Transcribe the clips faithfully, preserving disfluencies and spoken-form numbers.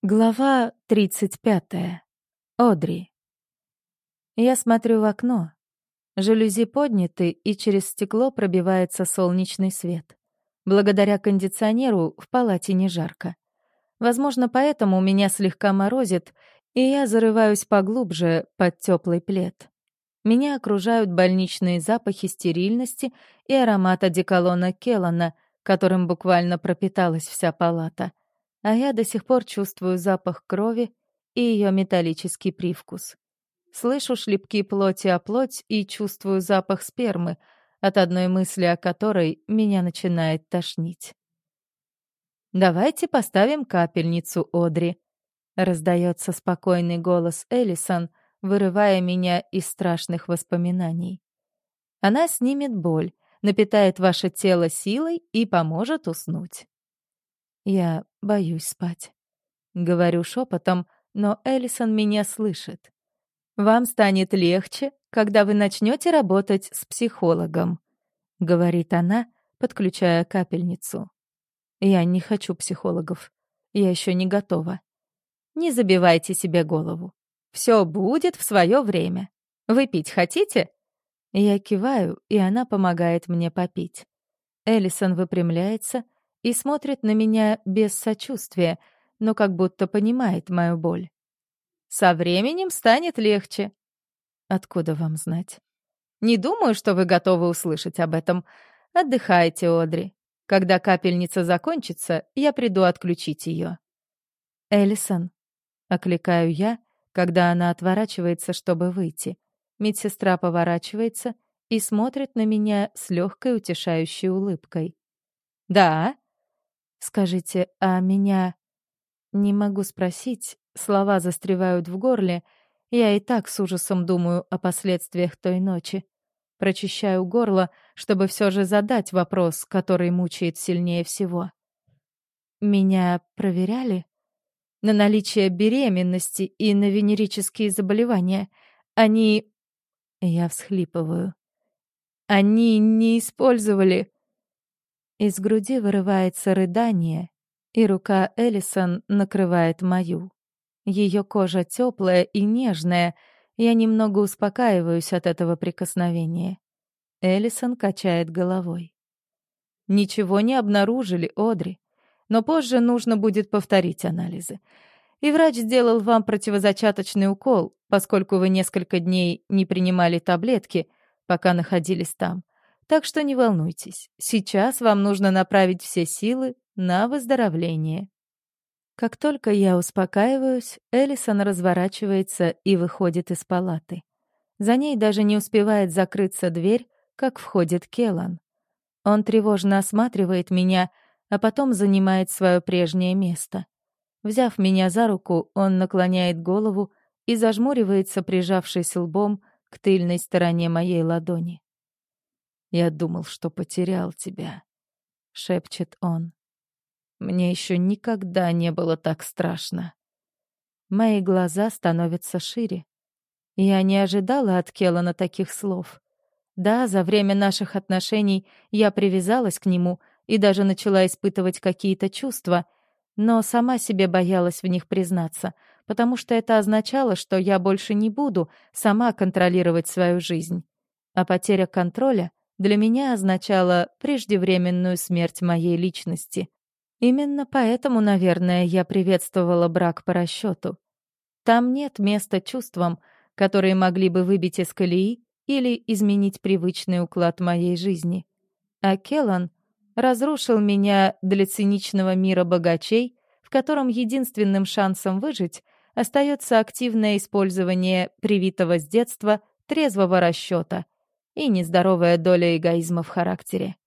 Глава тридцать пятая. Одри. Я смотрю в окно. Жалюзи подняты, и через стекло пробивается солнечный свет. Благодаря кондиционеру в палате не жарко. Возможно, поэтому меня слегка морозит, и я зарываюсь поглубже под теплый плед. Меня окружают больничные запахи стерильности и аромат одеколона Келлана, которым буквально пропиталась вся палата. А я до сих пор чувствую запах крови и ее металлический привкус. Слышу шлепки плоти о плоть и чувствую запах спермы, от одной мысли о которой меня начинает тошнить. «Давайте поставим капельницу, Одри», — раздается спокойный голос Эллисон, вырывая меня из страшных воспоминаний. «Она снимет боль, напитает ваше тело силой и поможет уснуть». Я боюсь спать. Говорю шепотом, но Эллисон меня слышит. «Вам станет легче, когда вы начнете работать с психологом», — говорит она, подключая капельницу. «Я не хочу психологов. Я еще не готова. Не забивайте себе голову. Все будет в свое время. Вы пить хотите?» Я киваю, и она помогает мне попить. Эллисон выпрямляется и смотрит на меня без сочувствия, но как будто понимает мою боль. «Со временем станет легче». «Откуда вам знать?» «Не думаю, что вы готовы услышать об этом. Отдыхайте, Одри. Когда капельница закончится, я приду отключить ее». «Эллисон», — окликаю я, когда она отворачивается, чтобы выйти. Медсестра поворачивается и смотрит на меня с легкой утешающей улыбкой. «Да?» «Скажите, а меня...» Не могу спросить, слова застревают в горле. Я и так с ужасом думаю о последствиях той ночи. Прочищаю горло, чтобы все же задать вопрос, который мучает сильнее всего. Меня проверяли? На наличие беременности и на венерические заболевания. Они... Я всхлипываю. Они не использовали... Из груди вырывается рыдание, и рука Эллисон накрывает мою. Ее кожа теплая и нежная, я немного успокаиваюсь от этого прикосновения. Эллисон качает головой. «Ничего не обнаружили, Одри, но позже нужно будет повторить анализы. И врач сделал вам противозачаточный укол, поскольку вы несколько дней не принимали таблетки, пока находились там. Так что не волнуйтесь, сейчас вам нужно направить все силы на выздоровление». Как только я успокаиваюсь, Эллисон разворачивается и выходит из палаты. За ней даже не успевает закрыться дверь, как входит Келлан. Он тревожно осматривает меня, а потом занимает свое прежнее место. Взяв меня за руку, он наклоняет голову и зажмуривается, прижавшись лбом к тыльной стороне моей ладони. «Я думал, что потерял тебя», — шепчет он. «Мне еще никогда не было так страшно». Мои глаза становятся шире. Я не ожидала от Келлана таких слов. Да, за время наших отношений я привязалась к нему и даже начала испытывать какие-то чувства, но сама себе боялась в них признаться, потому что это означало, что я больше не буду сама контролировать свою жизнь. А потеря контроля для меня означала преждевременную смерть моей личности. Именно поэтому, наверное, я приветствовала брак по расчету. Там нет места чувствам, которые могли бы выбить из колеи или изменить привычный уклад моей жизни. А Келлан разрушил меня для циничного мира богачей, в котором единственным шансом выжить остается активное использование привитого с детства трезвого расчета и нездоровая доля эгоизма в характере.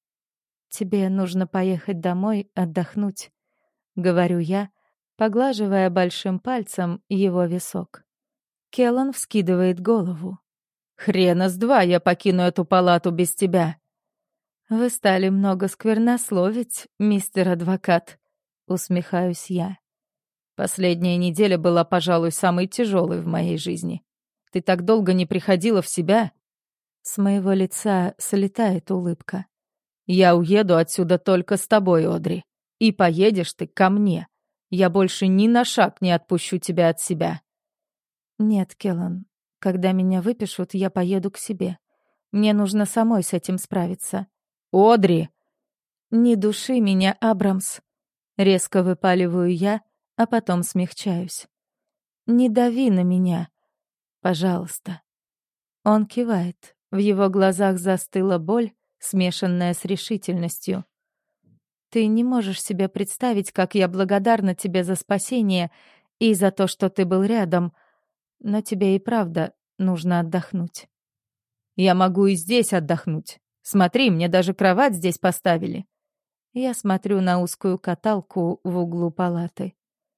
«Тебе нужно поехать домой отдохнуть», — говорю я, поглаживая большим пальцем его висок. Келлан вскидывает голову. «Хрена с два я покину эту палату без тебя». «Вы стали много сквернословить, мистер адвокат», — усмехаюсь я. «Последняя неделя была, пожалуй, самой тяжелой в моей жизни. Ты так долго не приходила в себя». С моего лица слетает улыбка. «Я уеду отсюда только с тобой, Одри. И поедешь ты ко мне. Я больше ни на шаг не отпущу тебя от себя». «Нет, Келлан, когда меня выпишут, я поеду к себе. Мне нужно самой с этим справиться». «Одри!» «Не души меня, Абрамс!» Резко выпаливаю я, а потом смягчаюсь. «Не дави на меня, пожалуйста». Он кивает. В его глазах застыла боль, смешанная с решительностью. «Ты не можешь себе представить, как я благодарна тебе за спасение и за то, что ты был рядом, но тебе и правда нужно отдохнуть». «Я могу и здесь отдохнуть. Смотри, мне даже кровать здесь поставили». Я смотрю на узкую каталку в углу палаты.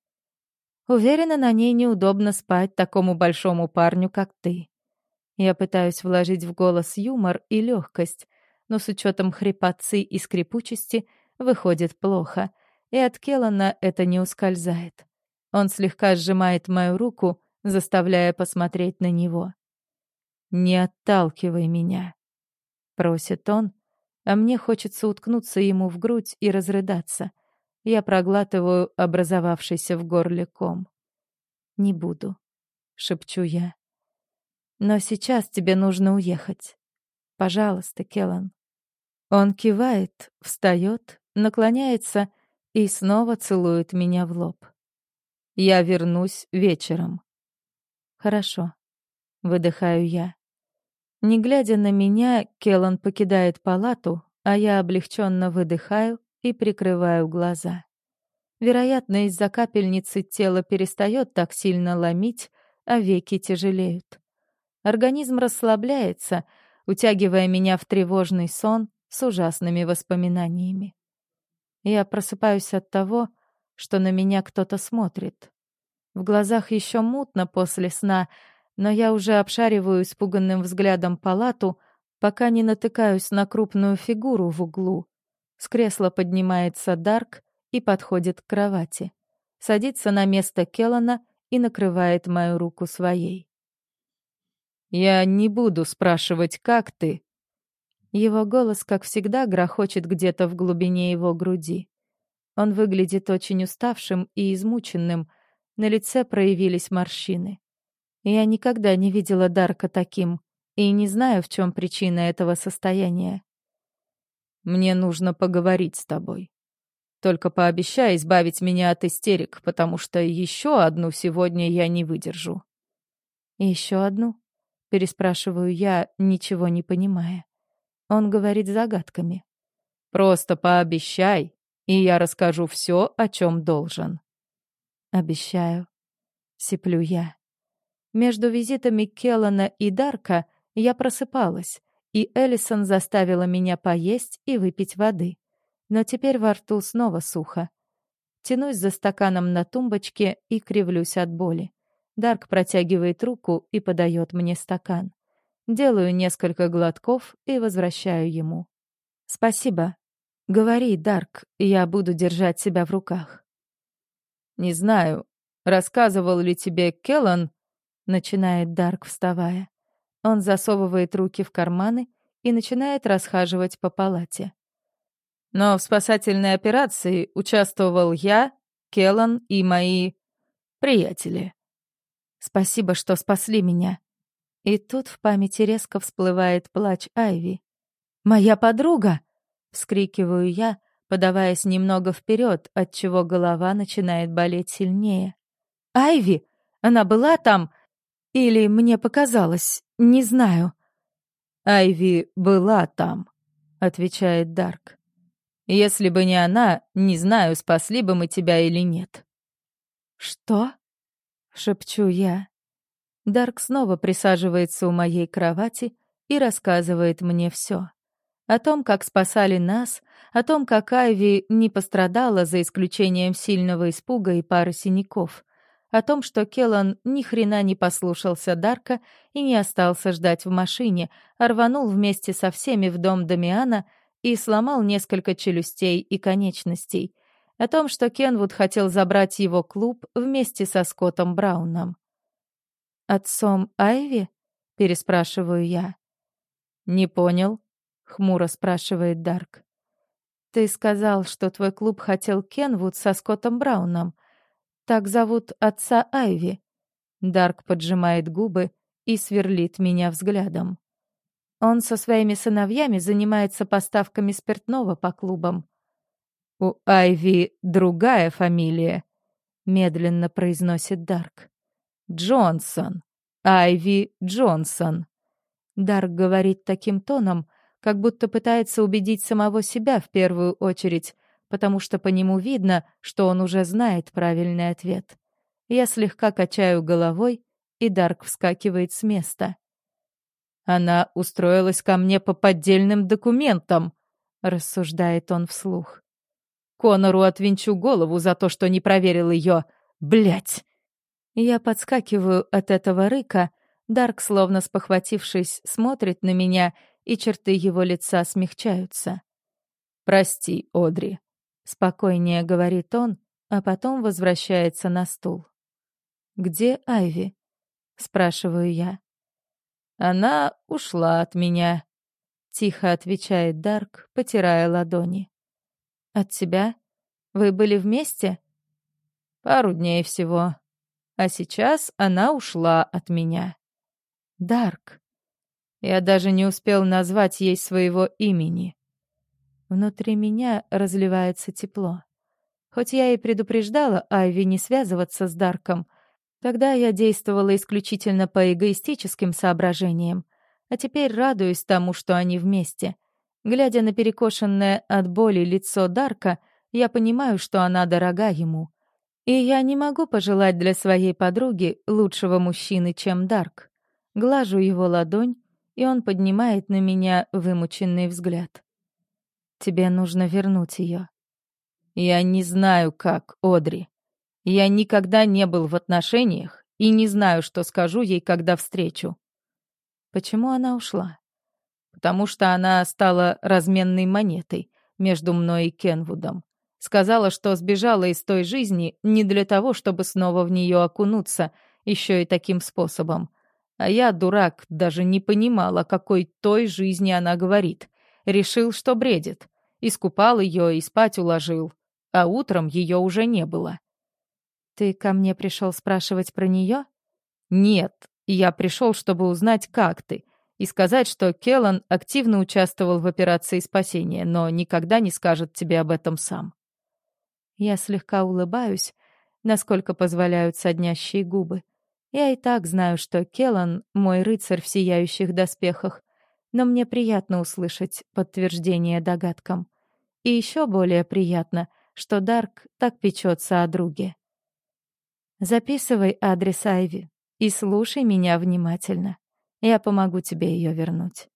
Уверена, на ней неудобно спать такому большому парню, как ты. Я пытаюсь вложить в голос юмор и легкость, но с учетом хрипотцы и скрипучести выходит плохо, и от Келлана это не ускользает. Он слегка сжимает мою руку, заставляя посмотреть на него. «Не отталкивай меня», — просит он, а мне хочется уткнуться ему в грудь и разрыдаться. Я проглатываю образовавшийся в горле ком. «Не буду», — шепчу я. «Но сейчас тебе нужно уехать. Пожалуйста, Келлан». Он кивает, встает, наклоняется и снова целует меня в лоб. «Я вернусь вечером». «Хорошо», — выдыхаю я. Не глядя на меня, Келлан покидает палату, а я облегченно выдыхаю и прикрываю глаза. Вероятно, из-за капельницы тело перестает так сильно ломить, а веки тяжелеют. Организм расслабляется, утягивая меня в тревожный сон с ужасными воспоминаниями. Я просыпаюсь от того, что на меня кто-то смотрит. В глазах еще мутно после сна, но я уже обшариваю испуганным взглядом палату, пока не натыкаюсь на крупную фигуру в углу. С кресла поднимается Дарк и подходит к кровати. Садится на место Келлана и накрывает мою руку своей. «Я не буду спрашивать, как ты». Его голос, как всегда, грохочет где-то в глубине его груди. Он выглядит очень уставшим и измученным, на лице проявились морщины. Я никогда не видела Дарка таким и не знаю, в чем причина этого состояния. «Мне нужно поговорить с тобой. Только пообещай избавить меня от истерик, потому что еще одну сегодня я не выдержу». «Еще одну?» — переспрашиваю я, ничего не понимая. Он говорит загадками. «Просто пообещай, и я расскажу все, о чем должен». «Обещаю», — сиплю я. Между визитами Келлана и Дарка я просыпалась, и Эллисон заставила меня поесть и выпить воды. Но теперь во рту снова сухо. Тянусь за стаканом на тумбочке и кривлюсь от боли. Дарк протягивает руку и подает мне стакан. Делаю несколько глотков и возвращаю ему. «Спасибо. Говори, Дарк, я буду держать себя в руках». «Не знаю, рассказывал ли тебе Келлан?» — начинает Дарк, вставая. Он засовывает руки в карманы и начинает расхаживать по палате. «Но в спасательной операции участвовал я, Келлан и мои приятели». «Спасибо, что спасли меня». И тут в памяти резко всплывает плач Айви. «Моя подруга!» — вскрикиваю я, подаваясь немного вперед, отчего голова начинает болеть сильнее. «Айви! Она была там? Или мне показалось? Не знаю». «Айви была там», — отвечает Дарк. «Если бы не она, не знаю, спасли бы мы тебя или нет». «Что?» — шепчу я. Дарк снова присаживается у моей кровати и рассказывает мне все. О том, как спасали нас, о том, как Айви не пострадала за исключением сильного испуга и пары синяков, о том, что Келлан ни хрена не послушался Дарка и не остался ждать в машине, а рванул вместе со всеми в дом Дамиана и сломал несколько челюстей и конечностей, о том, что Кенвуд хотел забрать его клуб вместе со Скоттом Брауном. «Отцом Айви?» — переспрашиваю я. «Не понял?» — хмуро спрашивает Дарк. «Ты сказал, что твой клуб хотел Кенвуд со Скоттом Брауном. Так зовут отца Айви. Дарк поджимает губы и сверлит меня взглядом. Он со своими сыновьями занимается поставками спиртного по клубам. «У Айви другая фамилия», — медленно произносит Дарк. «Джонсон. Айви Джонсон». Дарк говорит таким тоном, как будто пытается убедить самого себя в первую очередь, потому что по нему видно, что он уже знает правильный ответ. Я слегка качаю головой, и Дарк вскакивает с места. «Она устроилась ко мне по поддельным документам», — рассуждает он вслух. «Конору отвинчу голову за то, что не проверил ее. Блять!» Я подскакиваю от этого рыка. Дарк, словно спохватившись, смотрит на меня, и черты его лица смягчаются. «Прости, Одри», — спокойнее говорит он, а потом возвращается на стул. «Где Айви?» — спрашиваю я. «Она ушла от меня», — тихо отвечает Дарк, потирая ладони. «От тебя? Вы были вместе?» «Пару дней всего. А сейчас она ушла от меня». «Дарк». Я даже не успел назвать ей своего имени. Внутри меня разливается тепло. Хоть я и предупреждала Айви не связываться с Дарком, тогда я действовала исключительно по эгоистическим соображениям, а теперь радуюсь тому, что они вместе. Глядя на перекошенное от боли лицо Дарка, я понимаю, что она дорога ему. И я не могу пожелать для своей подруги лучшего мужчины, чем Дарк. Глажу его ладонь, и он поднимает на меня вымученный взгляд. «Тебе нужно вернуть ее». «Я не знаю, как, Одри. Я никогда не был в отношениях и не знаю, что скажу ей, когда встречу». «Почему она ушла?» «Потому что она стала разменной монетой между мной и Кенвудом. Сказала, что сбежала из той жизни не для того, чтобы снова в нее окунуться, еще и таким способом. А я, дурак, даже не понимал, о какой той жизни она говорит. Решил, что бредит. Искупал ее и спать уложил. А утром ее уже не было». «Ты ко мне пришел спрашивать про нее?» «Нет, я пришел, чтобы узнать, как ты, и сказать, что Келлан активно участвовал в операции спасения, но никогда не скажет тебе об этом сам». Я слегка улыбаюсь, насколько позволяют соднящие губы. Я и так знаю, что Келлан — мой рыцарь в сияющих доспехах, но мне приятно услышать подтверждение догадкам. И еще более приятно, что Дарк так печется о друге. Записывай адрес Айви и слушай меня внимательно. Я помогу тебе ее вернуть.